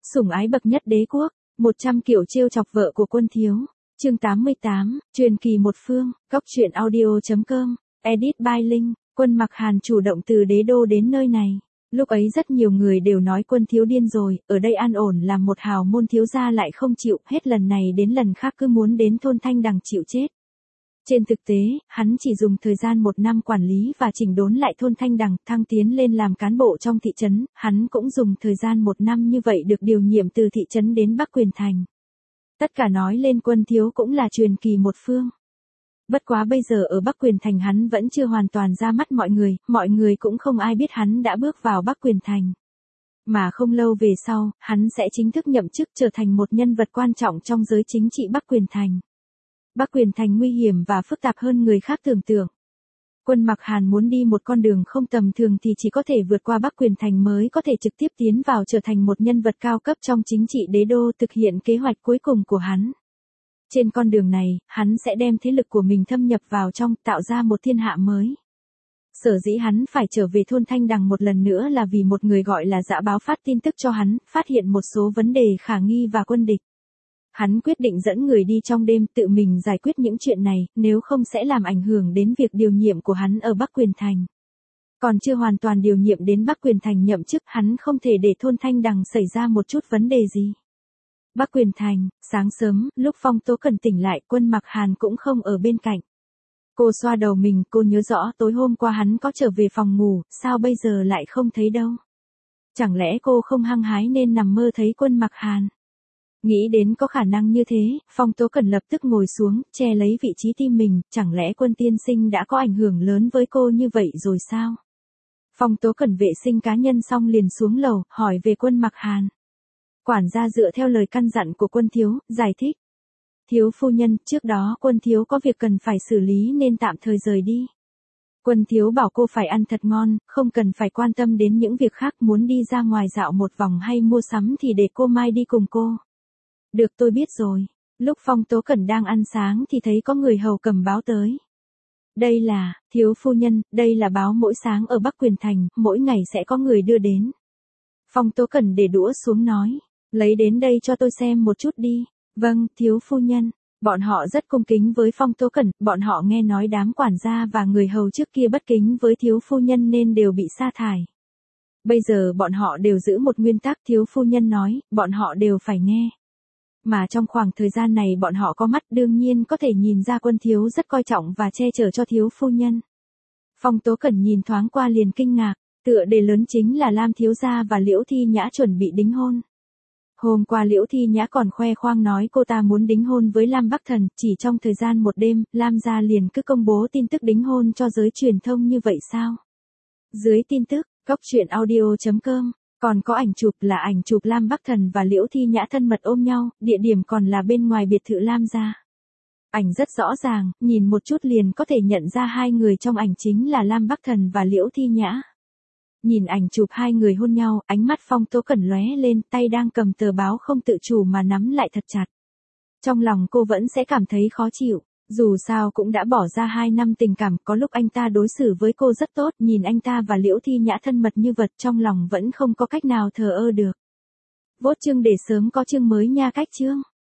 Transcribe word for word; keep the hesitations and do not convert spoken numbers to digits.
Sủng ái bậc nhất đế quốc, một trăm kiểu trêu chọc vợ của Quân Thiếu. Chương tám mươi tám, truyền kỳ một phương, góc truyện audio chấm com, edit by Linh. Quân Mặc Hàn chủ động từ đế đô đến nơi này. Lúc ấy rất nhiều người đều nói Quân Thiếu điên rồi, ở đây an ổn làm một hào môn thiếu gia lại không chịu, hết lần này đến lần khác cứ muốn đến thôn Thanh Đằng chịu chết. Trên thực tế, hắn chỉ dùng thời gian một năm quản lý và chỉnh đốn lại thôn Thanh Đằng, thăng tiến lên làm cán bộ trong thị trấn, hắn cũng dùng thời gian một năm như vậy được điều nhiệm từ thị trấn đến Bắc Quyền Thành. Tất cả nói lên Quân Thiếu cũng là truyền kỳ một phương. Bất quá bây giờ ở Bắc Quyền Thành hắn vẫn chưa hoàn toàn ra mắt mọi người, mọi người cũng không ai biết hắn đã bước vào Bắc Quyền Thành. Mà không lâu về sau, hắn sẽ chính thức nhậm chức trở thành một nhân vật quan trọng trong giới chính trị Bắc Quyền Thành. Bắc Quyền Thành nguy hiểm và phức tạp hơn người khác tưởng tượng. Quân Mặc Hàn muốn đi một con đường không tầm thường thì chỉ có thể vượt qua Bắc Quyền Thành mới có thể trực tiếp tiến vào trở thành một nhân vật cao cấp trong chính trị đế đô, thực hiện kế hoạch cuối cùng của hắn. Trên con đường này, hắn sẽ đem thế lực của mình thâm nhập vào trong, tạo ra một thiên hạ mới. Sở dĩ hắn phải trở về thôn Thanh Đằng một lần nữa là vì một người gọi là Dã Báo phát tin tức cho hắn, phát hiện một số vấn đề khả nghi và quân địch. Hắn quyết định dẫn người đi trong đêm tự mình giải quyết những chuyện này, nếu không sẽ làm ảnh hưởng đến việc điều nhiệm của hắn ở Bắc Quyền Thành. Còn chưa hoàn toàn điều nhiệm đến Bắc Quyền Thành nhậm chức, hắn không thể để thôn Thanh Đằng xảy ra một chút vấn đề gì. Bắc Quyền Thành, sáng sớm, lúc Phong Tố Cẩn tỉnh lại, Quân Mặc Hàn cũng không ở bên cạnh. Cô xoa đầu mình, cô nhớ rõ tối hôm qua hắn có trở về phòng ngủ, sao bây giờ lại không thấy đâu. Chẳng lẽ cô không hăng hái nên nằm mơ thấy Quân Mặc Hàn. Nghĩ đến có khả năng như thế, Phong Tố Cẩn lập tức ngồi xuống, che lấy vị trí tim mình, chẳng lẽ Quân tiên sinh đã có ảnh hưởng lớn với cô như vậy rồi sao? Phong Tố Cẩn vệ sinh cá nhân xong liền xuống lầu, hỏi về Quân Mặc Hàn. Quản gia dựa theo lời căn dặn của Quân Thiếu, giải thích. Thiếu phu nhân, trước đó Quân Thiếu có việc cần phải xử lý nên tạm thời rời đi. Quân Thiếu bảo cô phải ăn thật ngon, không cần phải quan tâm đến những việc khác, muốn đi ra ngoài dạo một vòng hay mua sắm thì để cô Mai đi cùng cô. Được, tôi biết rồi. Lúc Phong Tố Cẩn đang ăn sáng thì thấy có người hầu cầm báo tới. Đây là, thiếu phu nhân, đây là báo mỗi sáng ở Bắc Quyền Thành, mỗi ngày sẽ có người đưa đến. Phong Tố Cẩn để đũa xuống nói, lấy đến đây cho tôi xem một chút đi. Vâng, thiếu phu nhân. Bọn họ rất cung kính với Phong Tố Cẩn, bọn họ nghe nói đám quản gia và người hầu trước kia bất kính với thiếu phu nhân nên đều bị sa thải. Bây giờ bọn họ đều giữ một nguyên tắc, thiếu phu nhân nói, bọn họ đều phải nghe. Mà trong khoảng thời gian này bọn họ có mắt, đương nhiên có thể nhìn ra Quân Thiếu rất coi trọng và che chở cho thiếu phu nhân. Phong Tố Cẩn nhìn thoáng qua liền kinh ngạc, tựa đề lớn chính là Lam thiếu gia và Liễu Thi Nhã chuẩn bị đính hôn. Hôm qua Liễu Thi Nhã còn khoe khoang nói cô ta muốn đính hôn với Lam Bắc Thần, chỉ trong thời gian một đêm, Lam gia liền cứ công bố tin tức đính hôn cho giới truyền thông như vậy sao? Dưới tin tức, góc truyện audio chấm com. Còn có ảnh chụp là ảnh chụp Lam Bắc Thần và Liễu Thi Nhã thân mật ôm nhau, địa điểm còn là bên ngoài biệt thự Lam gia. Ảnh rất rõ ràng, nhìn một chút liền có thể nhận ra hai người trong ảnh chính là Lam Bắc Thần và Liễu Thi Nhã. Nhìn ảnh chụp hai người hôn nhau, ánh mắt Phong Tố Cẩn lóe lên, tay đang cầm tờ báo không tự chủ mà nắm lại thật chặt. Trong lòng cô vẫn sẽ cảm thấy khó chịu. Dù sao cũng đã bỏ ra hai năm tình cảm, có lúc anh ta đối xử với cô rất tốt, nhìn anh ta và Liễu Thi Nhã thân mật như vật, trong lòng vẫn không có cách nào thờ ơ được. Vote chương để sớm có chương mới nha, cách chương.